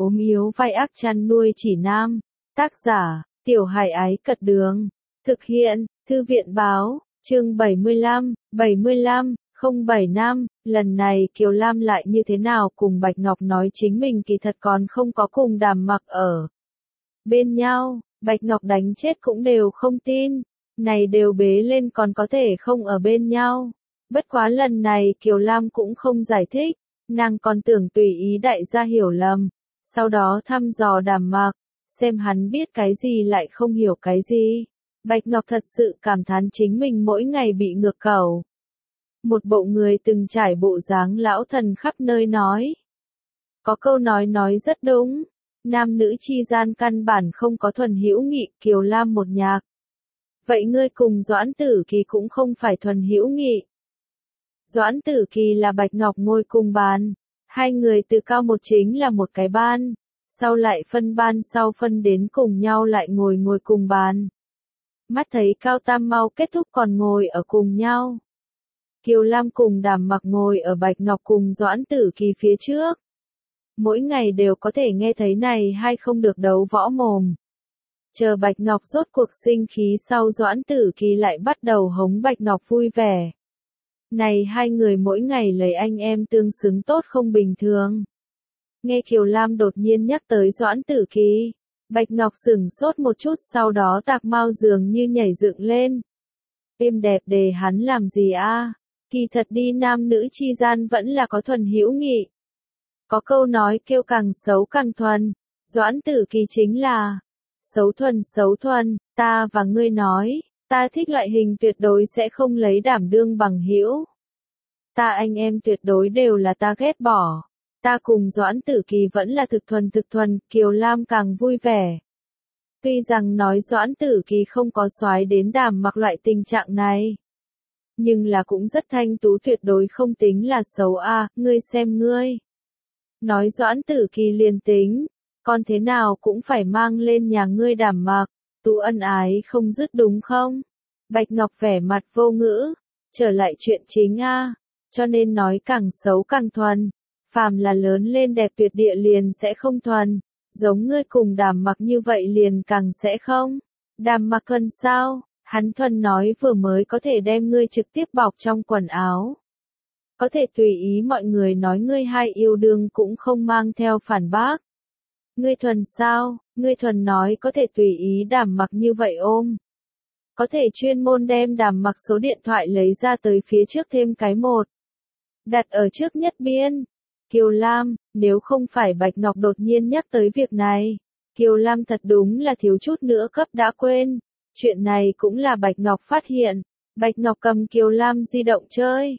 ốm yếu vai ác chăn nuôi chỉ nam. Tác giả, Tiểu Hải Ái Cật Đường. Thực hiện, Thư viện Báo, chương 75, 075, lần này Kiều Lam lại như thế nào cùng Bạch Ngọc nói chính mình kỳ thật còn không có cùng Đàm Mặc ở bên nhau, Bạch Ngọc đánh chết cũng đều không tin, này đều bế lên còn có thể không ở bên nhau. Bất quá lần này Kiều Lam cũng không giải thích, nàng còn tưởng tùy ý đại gia hiểu lầm, sau đó thăm dò Đàm Mặc, xem hắn biết cái gì lại không hiểu cái gì. Bạch Ngọc thật sự cảm thán chính mình mỗi ngày bị ngược cầu. Một bộ người từng trải bộ dáng lão thần khắp nơi nói. Có câu nói rất đúng, nam nữ chi gian căn bản không có thuần hữu nghị, Kiều Lam một nhạc. Vậy ngươi cùng Doãn Tử Kỳ cũng không phải thuần hữu nghị. Doãn Tử Kỳ là Bạch Ngọc ngồi cùng bàn, hai người từ cao một chính là một cái ban, sau lại phân ban sau phân đến cùng nhau lại ngồi cùng bàn. Mắt thấy Cao Tam mau kết thúc còn ngồi ở cùng nhau. Kiều Lam cùng Đàm Mặc ngồi ở Bạch Ngọc cùng Doãn Tử Kỳ phía trước. Mỗi ngày đều có thể nghe thấy này hay không được đấu võ mồm. Chờ Bạch Ngọc rốt cuộc sinh khí sau Doãn Tử Kỳ lại bắt đầu hống Bạch Ngọc vui vẻ. Này hai người mỗi ngày lấy anh em tương xứng tốt không bình thường. Nghe Kiều Lam đột nhiên nhắc tới Doãn Tử Kỳ, Bạch Ngọc sửng sốt một chút sau đó tạc mau dường như nhảy dựng lên. Êm đẹp đề hắn làm gì a? Kỳ thật đi nam nữ chi gian vẫn là có thuần hữu nghị. Có câu nói kêu càng xấu càng thuần, Doãn Tử Kỳ chính là xấu thuần, ta và ngươi nói, ta thích loại hình tuyệt đối sẽ không lấy đảm đương bằng hữu. Ta anh em tuyệt đối đều là ta ghét bỏ. Ta cùng Doãn Tử Kỳ vẫn là thực thuần, Kiều Lam càng vui vẻ. Tuy rằng nói Doãn Tử Kỳ không có soái đến Đàm Mặc loại tình trạng này, nhưng là cũng rất thanh tú, tuyệt đối không tính là xấu a, ngươi xem ngươi. Nói Doãn Tử Kỳ liền tính, con thế nào cũng phải mang lên nhà ngươi Đàm Mặc, tú ân ái không dứt đúng không? Bạch Ngọc vẻ mặt vô ngữ, trở lại chuyện chính a, cho nên nói càng xấu càng thuần. Phàm là lớn lên đẹp tuyệt địa liền sẽ không thuần, giống ngươi cùng Đàm Mặc như vậy liền càng sẽ không. Đàm Mặc thuần sao? Hắn thuần nói vừa mới có thể đem ngươi trực tiếp bọc trong quần áo. Có thể tùy ý mọi người nói ngươi hai yêu đương cũng không mang theo phản bác. Ngươi thuần sao? Ngươi thuần nói có thể tùy ý Đàm Mặc như vậy ôm. Có thể chuyên môn đem Đàm Mặc số điện thoại lấy ra tới phía trước thêm cái một. Đặt ở trước nhất biên. Kiều Lam, nếu không phải Bạch Ngọc đột nhiên nhắc tới việc này, Kiều Lam thật đúng là thiếu chút nữa cấp đã quên. Chuyện này cũng là Bạch Ngọc phát hiện. Bạch Ngọc cầm Kiều Lam di động chơi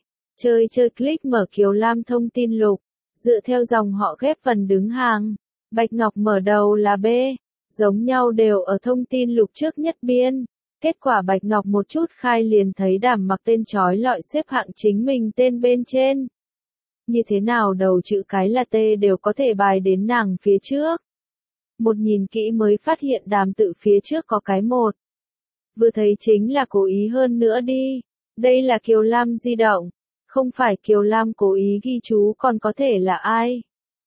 click mở Kiều Lam thông tin lục, dựa theo dòng họ ghép phần đứng hàng. Bạch Ngọc mở đầu là B, giống nhau đều ở thông tin lục trước nhất biên. Kết quả Bạch Ngọc một chút khai liền thấy Đàm Mặc tên chói lọi xếp hạng chính mình tên bên trên. Như thế nào đầu chữ cái là T đều có thể bài đến nàng phía trước. Một nhìn kỹ mới phát hiện Đàm tự phía trước có cái một. Vừa thấy chính là cố ý hơn nữa đi. Đây là Kiều Lam di động. Không phải Kiều Lam cố ý ghi chú còn có thể là ai.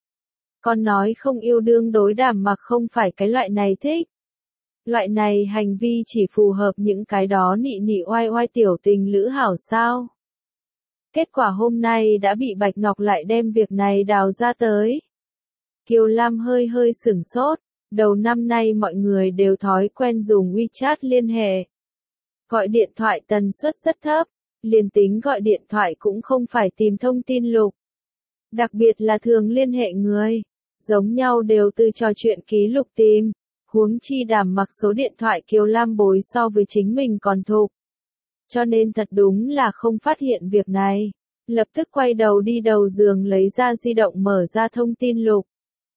Con nói không yêu đương đối Đàm Mặc không phải cái loại này thích. Loại này hành vi chỉ phù hợp những cái đó nị nị oai oai tiểu tình lữ hảo sao. Kết quả hôm nay đã bị Bạch Ngọc lại đem việc này đào ra tới. Kiều Lam hơi sửng sốt, đầu năm nay mọi người đều thói quen dùng WeChat liên hệ. Gọi điện thoại tần suất rất thấp, liền tính gọi điện thoại cũng không phải tìm thông tin lục. Đặc biệt là thường liên hệ người, giống nhau đều từ trò chuyện ký lục tìm, huống chi Đàm Mặc số điện thoại Kiều Lam bối so với chính mình còn thục. Cho nên thật đúng là không phát hiện việc này. Lập tức quay đầu đi đầu giường lấy ra di động mở ra thông tin lục.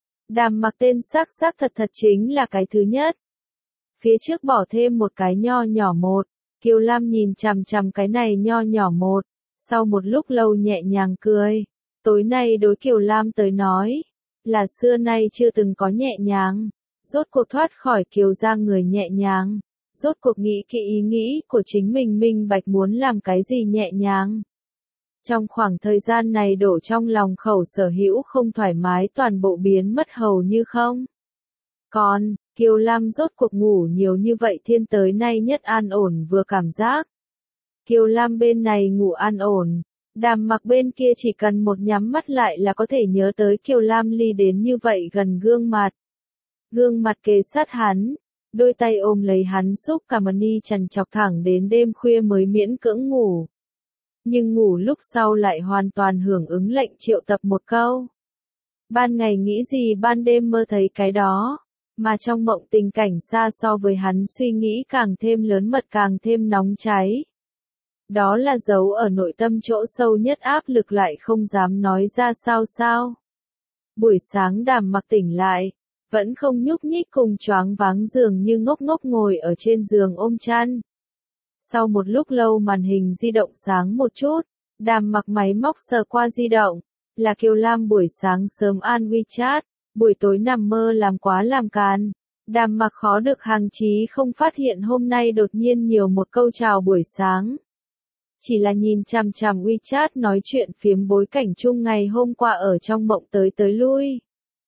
Đàm Mặc tên xác thật chính là cái thứ nhất. Phía trước bỏ thêm một cái nho nhỏ một. Kiều Lam nhìn chằm cái này nho nhỏ một. Sau một lúc lâu nhẹ nhàng cười. Tối nay đối Kiều Lam tới nói. Là xưa nay chưa từng có nhẹ nhàng. Rốt cuộc thoát khỏi Kiều gia người nhẹ nhàng. Rốt cuộc nghĩ kỹ ý nghĩ của chính mình minh bạch muốn làm cái gì nhẹ nhàng. Trong khoảng thời gian này đổ trong lòng khẩu sở hữu không thoải mái toàn bộ biến mất hầu như không. Còn, Kiều Lam rốt cuộc ngủ nhiều như vậy thiên tới nay nhất an ổn vừa cảm giác. Kiều Lam bên này ngủ an ổn, Đàm Mặc bên kia chỉ cần một nhắm mắt lại là có thể nhớ tới Kiều Lam ly đến như vậy gần gương mặt. Gương mặt kề sát hắn, đôi tay ôm lấy hắn xúc cả mani trằn trọc thẳng đến đêm khuya mới miễn cưỡng ngủ. Nhưng ngủ lúc sau lại hoàn toàn hưởng ứng lệnh triệu tập một câu. Ban ngày nghĩ gì ban đêm mơ thấy cái đó, mà trong mộng tình cảnh xa so với hắn suy nghĩ càng thêm lớn mật càng thêm nóng cháy. Đó là dấu ở nội tâm chỗ sâu nhất áp lực lại không dám nói ra sao. Buổi sáng Đàm Mặc tỉnh lại, vẫn không nhúc nhích cùng choáng váng dường như ngốc ngốc ngồi ở trên giường ôm chăn. Sau một lúc lâu màn hình di động sáng một chút, Đàm Mặc máy móc sờ qua di động, là Kiều Lam buổi sáng sớm an WeChat, buổi tối nằm mơ làm quá làm càn. Đàm Mặc khó được hàng chí không phát hiện hôm nay đột nhiên nhiều một câu chào buổi sáng. Chỉ là nhìn chằm chằm WeChat nói chuyện phiếm bối cảnh chung ngày hôm qua ở trong mộng tới lui.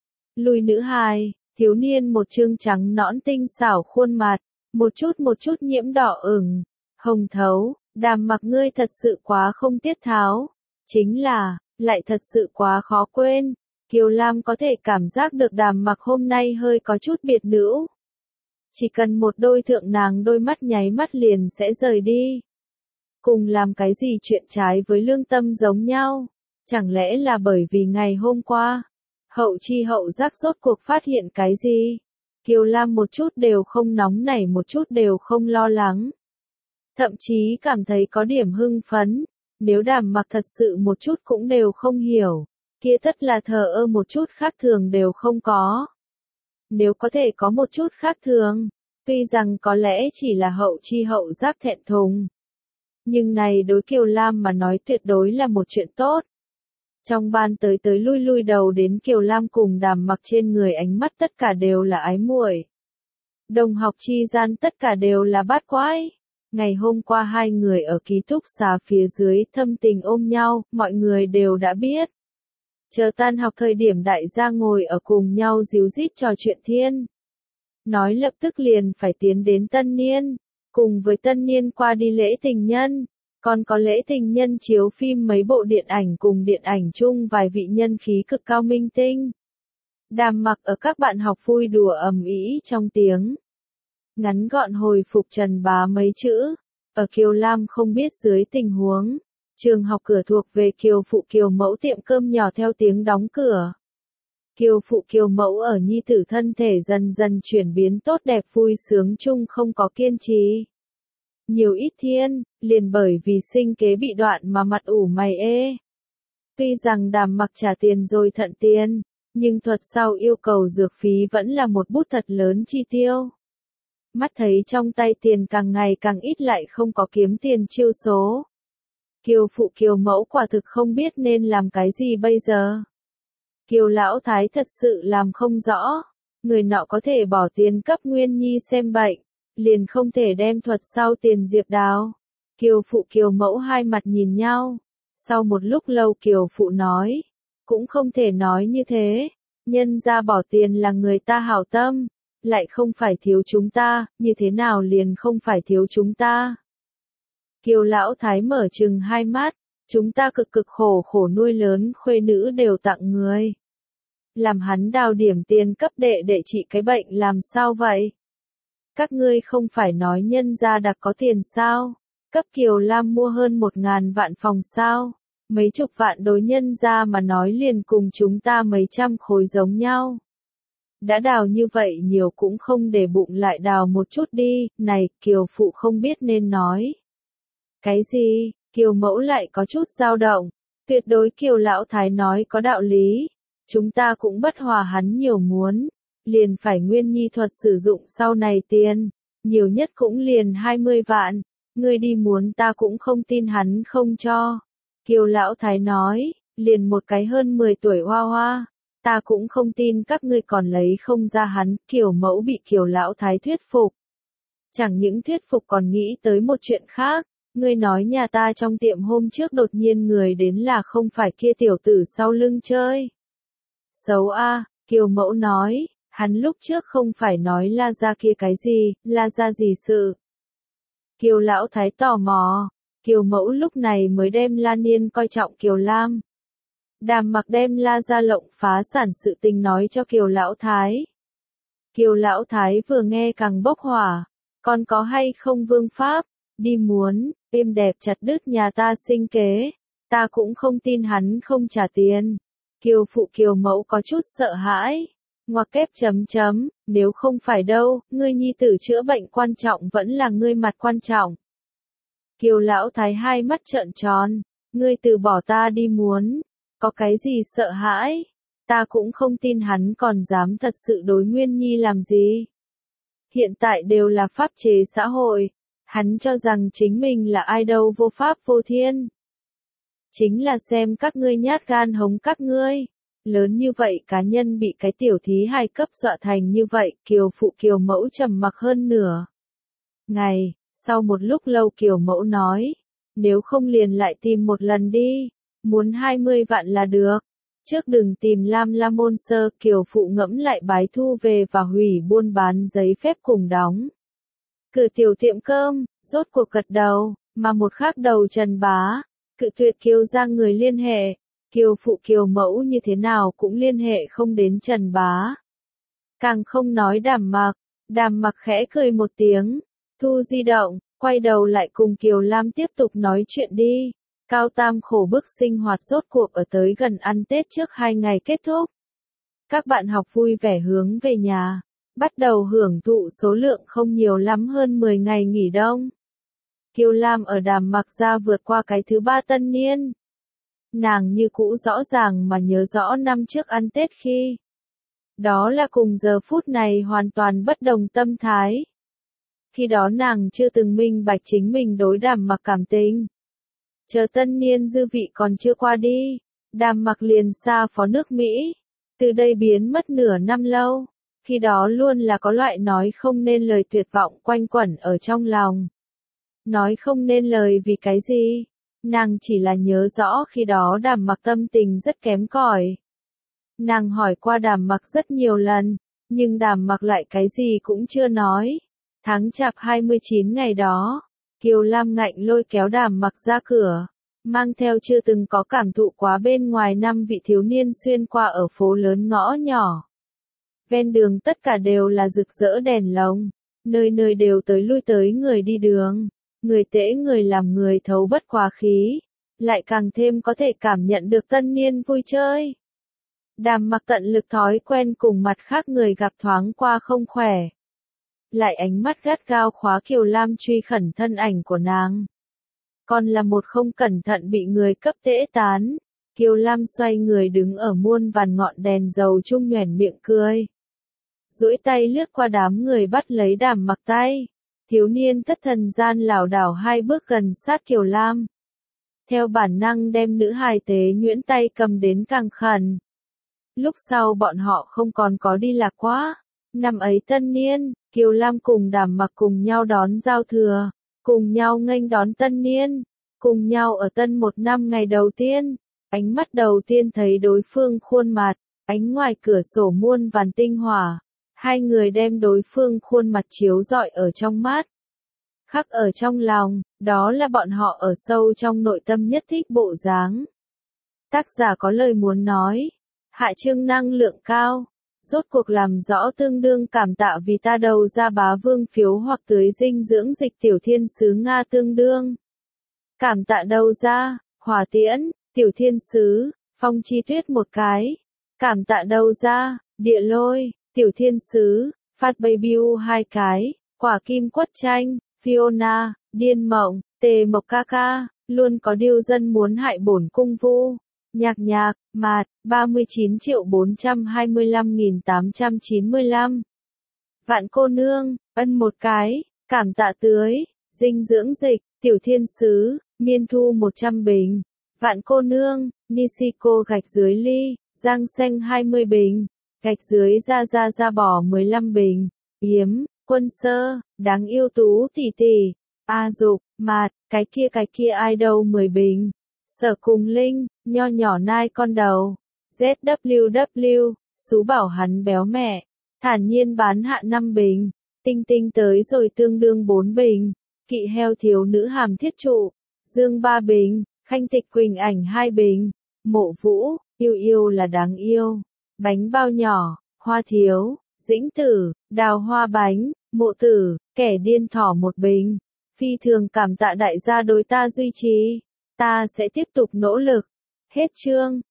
Lui nữ hài, thiếu niên một trương trắng nõn tinh xảo khuôn mặt, một chút nhiễm đỏ ửng, hồng thấu, Đàm Mặc ngươi thật sự quá không tiết tháo. Chính là, lại thật sự quá khó quên. Kiều Lam có thể cảm giác được Đàm Mặc hôm nay hơi có chút biệt nữ. Chỉ cần một đôi thượng nàng đôi mắt nháy mắt liền sẽ rời đi. Cùng làm cái gì chuyện trái với lương tâm giống nhau. Chẳng lẽ là bởi vì ngày hôm qua, hậu chi hậu giác rốt cuộc phát hiện cái gì? Kiều Lam một chút đều không nóng nảy một chút đều không lo lắng. Thậm chí cảm thấy có điểm hưng phấn. Nếu Đàm Mặc thật sự một chút cũng đều không hiểu, kia tất là thờ ơ một chút khác thường đều không có. Nếu có thể có một chút khác thường, tuy rằng có lẽ chỉ là hậu chi hậu giác thẹn thùng. Nhưng này đối Kiều Lam mà nói tuyệt đối là một chuyện tốt. Trong ban tới lui đầu đến Kiều Lam cùng Đàm Mặc trên người ánh mắt tất cả đều là ái muội. Đồng học chi gian tất cả đều là bát quái. Ngày hôm qua hai người ở ký túc xá phía dưới thâm tình ôm nhau, mọi người đều đã biết. Chờ tan học thời điểm đại gia ngồi ở cùng nhau díu dít trò chuyện thiên. Nói lập tức liền phải tiến đến tân niên, cùng với tân niên qua đi lễ tình nhân, còn có lễ tình nhân chiếu phim mấy bộ điện ảnh cùng điện ảnh chung vài vị nhân khí cực cao minh tinh. Đàm Mặc ở các bạn học vui đùa ầm ĩ trong tiếng ngắn gọn hồi phục Trần Bá mấy chữ. Ở Kiều Lam không biết dưới tình huống, trường học cửa thuộc về Kiều Phụ Kiều Mẫu tiệm cơm nhỏ theo tiếng đóng cửa. Kiều Phụ Kiều Mẫu ở nhi tử thân thể dần dần chuyển biến tốt đẹp vui sướng chung không có kiên trì. Nhiều ít thiên, liền bởi vì sinh kế bị đoạn mà mặt ủ mày ê. Tuy rằng Đàm Mặc trả tiền rồi thận tiền, nhưng thuật sau yêu cầu dược phí vẫn là một bút thật lớn chi tiêu. Mắt thấy trong tay tiền càng ngày càng ít lại không có kiếm tiền chiêu số. Kiều Phụ Kiều Mẫu quả thực không biết nên làm cái gì bây giờ. Kiều Lão Thái thật sự làm không rõ. Người nọ có thể bỏ tiền cấp Nguyên Nhi xem bệnh, liền không thể đem thuật sau tiền Diệp Đào. Kiều Phụ Kiều Mẫu hai mặt nhìn nhau. Sau một lúc lâu Kiều Phụ nói, cũng không thể nói như thế. Nhân ra bỏ tiền là người ta hảo tâm, lại không phải thiếu chúng ta, như thế nào liền không phải thiếu chúng ta. Kiều Lão Thái mở trừng hai mắt, chúng ta cực khổ nuôi lớn khuê nữ đều tặng người. Làm hắn đào điểm tiền cấp đệ để trị cái bệnh làm sao vậy? Các ngươi không phải nói nhân gia đặc có tiền sao? Cấp Kiều Lam mua hơn 1.000 vạn phòng sao? Mấy chục vạn đối nhân gia mà nói liền cùng chúng ta mấy trăm khối giống nhau. Đã đào như vậy nhiều cũng không để bụng lại đào một chút đi, này, Kiều Phụ không biết nên nói. Cái gì? Kiều Mẫu lại có chút dao động. Tuyệt đối Kiều Lão Thái nói có đạo lý. Chúng ta cũng bất hòa hắn nhiều muốn. Liền phải Nguyên Nhi thuật sử dụng sau này tiền. Nhiều nhất cũng liền 20 vạn. Ngươi đi muốn ta cũng không tin hắn không cho. Kiều Lão Thái nói, liền một cái hơn 10 tuổi hoa hoa. Ta cũng không tin các ngươi còn lấy không ra hắn. Kiều Mẫu bị Kiều Lão Thái thuyết phục. Chẳng những thuyết phục còn nghĩ tới một chuyện khác. Ngươi nói nhà ta trong tiệm hôm trước đột nhiên người đến là không phải kia tiểu tử sau lưng chơi. Xấu a, Kiều Mẫu nói, hắn lúc trước không phải nói la ra kia cái gì, la ra gì sự. Kiều Lão Thái tò mò, Kiều Mẫu lúc này mới đem La Niên coi trọng Kiều Lam. Đàm Mặc đem la ra lộng phá sản sự tình nói cho Kiều Lão Thái. Kiều Lão Thái vừa nghe càng bốc hỏa, còn có hay không vương pháp, đi muốn, êm đẹp chặt đứt nhà ta sinh kế, ta cũng không tin hắn không trả tiền. Kiều Phụ Kiều Mẫu có chút sợ hãi, ngoặc kép chấm chấm, nếu không phải đâu, ngươi nhi tử chữa bệnh quan trọng vẫn là ngươi mặt quan trọng. Kiều Lão Thái hai mắt trợn tròn, ngươi từ bỏ ta đi muốn, có cái gì sợ hãi, ta cũng không tin hắn còn dám thật sự đối Nguyên Nhi làm gì. Hiện tại đều là pháp chế xã hội, hắn cho rằng chính mình là ai đâu vô pháp vô thiên. Chính là xem các ngươi nhát gan hống các ngươi. Lớn như vậy cá nhân bị cái tiểu thí hài cấp dọa thành như vậy, Kiều Phụ Kiều Mẫu trầm mặc hơn nửa ngày, sau một lúc lâu Kiều Mẫu nói, nếu không liền lại tìm một lần đi, muốn 20 vạn là được. Trước đừng tìm Lam La Môn Sơ, Kiều Phụ ngẫm lại bái thu về và hủy buôn bán giấy phép cùng đóng. Cửa tiểu tiệm cơm, rốt cuộc gật đầu, mà một khác đầu Trần Bá, cự tuyệt Kiều ra người liên hệ. Kiều Phụ Kiều Mẫu như thế nào cũng liên hệ không đến Trần Bá. Càng không nói Đàm Mặc khẽ cười một tiếng, thu di động, quay đầu lại cùng Kiều Lam tiếp tục nói chuyện đi. Cao tam khổ bức sinh hoạt rốt cuộc ở tới gần ăn Tết trước 2 ngày kết thúc. Các bạn học vui vẻ hướng về nhà, bắt đầu hưởng thụ số lượng không nhiều lắm hơn 10 ngày nghỉ đông. Kiều Lam ở Đàm Mặc ra vượt qua cái thứ 3 tân niên. Nàng như cũ rõ ràng mà nhớ rõ năm trước ăn Tết khi. Đó là cùng giờ phút này hoàn toàn bất đồng tâm thái. Khi đó nàng chưa từng minh bạch chính mình đối Đàm Mặc cảm tình. Chờ tân niên dư vị còn chưa qua đi, Đàm Mặc liền xa phó nước Mỹ. Từ đây biến mất nửa năm lâu. Khi đó luôn là có loại nói không nên lời tuyệt vọng quanh quẩn ở trong lòng. Nói không nên lời vì cái gì? Nàng chỉ là nhớ rõ khi đó Đàm Mặc tâm tình rất kém cỏi. Nàng hỏi qua Đàm Mặc rất nhiều lần, nhưng Đàm Mặc lại cái gì cũng chưa nói. Tháng Chạp 29 ngày đó, Kiều Lam ngạnh lôi kéo Đàm Mặc ra cửa, mang theo chưa từng có cảm thụ quá bên ngoài 5 vị thiếu niên xuyên qua ở phố lớn ngõ nhỏ. Ven đường tất cả đều là rực rỡ đèn lồng, nơi nơi đều tới lui tới người đi đường. Người tễ người làm người thấu bất quá khí, lại càng thêm có thể cảm nhận được tân niên vui chơi. Đàm Mặc tận lực thói quen cùng mặt khác người gặp thoáng qua không khỏe. Lại ánh mắt gắt gao khóa Kiều Lam truy khẩn thân ảnh của nàng. Còn là một không cẩn thận bị người cấp tễ tán. Kiều Lam xoay người đứng ở muôn vàn ngọn đèn dầu chung nhoẻn miệng cười. Duỗi tay lướt qua đám người bắt lấy Đàm Mặc tay. Thiếu niên thất thần gian lảo đảo 2 bước gần sát Kiều Lam. Theo bản năng đem nữ hài tế nhuyễn tay cầm đến càng khẩn. Lúc sau bọn họ không còn có đi lạc quá. Năm ấy tân niên, Kiều Lam cùng Đàm Mặc cùng nhau đón giao thừa, cùng nhau nghênh đón tân niên, cùng nhau ở tân một năm ngày đầu tiên. Ánh mắt đầu tiên thấy đối phương khuôn mặt, ánh ngoài cửa sổ muôn vàn tinh hỏa. Hai người đem đối phương khuôn mặt chiếu rọi ở trong mắt. Khắc ở trong lòng, đó là bọn họ ở sâu trong nội tâm nhất thích bộ dáng. Tác giả có lời muốn nói. Hạ chương năng lượng cao. Rốt cuộc làm rõ tương đương cảm tạ vì ta đầu ra bá vương phiếu hoặc tưới dinh dưỡng dịch tiểu thiên sứ Nga tương đương. Cảm tạ đầu ra, hỏa tiễn, tiểu thiên sứ, phong chi tuyết một cái. Cảm tạ đầu ra, địa lôi. Tiểu thiên sứ, Phát Baby U 2 cái, quả kim quất tranh, Fiona, điên mộng, tề mộc ca ca, luôn có điêu dân muốn hại bổn cung vu. Nhạc nhạc, mạt, 39.425.895. Vạn cô nương, ân một cái, cảm tạ tưới, dinh dưỡng dịch, tiểu thiên sứ, miên thu 100 bình. Vạn cô nương, Nishiko gạch dưới ly, giang xanh 20 bình. Gạch dưới ra bỏ 15 bình. Yếm, quân sơ, đáng yêu tú tỷ tỷ. A Dục, Mạt, cái kia ai đâu 10 bình. Sở Cùng Linh, nho nhỏ nai con đầu. ZWW, Sú bảo hắn béo mẹ. Thản nhiên bán hạ 5 bình. Tinh Tinh tới rồi tương đương 4 bình. Kỵ heo thiếu nữ hàm thiết trụ. Dương 3 bình. Khanh Tịch Quỳnh ảnh 2 bình. Mộ Vũ, yêu yêu là đáng yêu. Bánh bao nhỏ, Hoa Thiếu, Dĩnh Tử, Đào Hoa bánh, Mộ Tử, Kẻ điên thỏ 1 bình. Phi thường cảm tạ đại gia đối ta duy trì. Ta sẽ tiếp tục nỗ lực. Hết chương.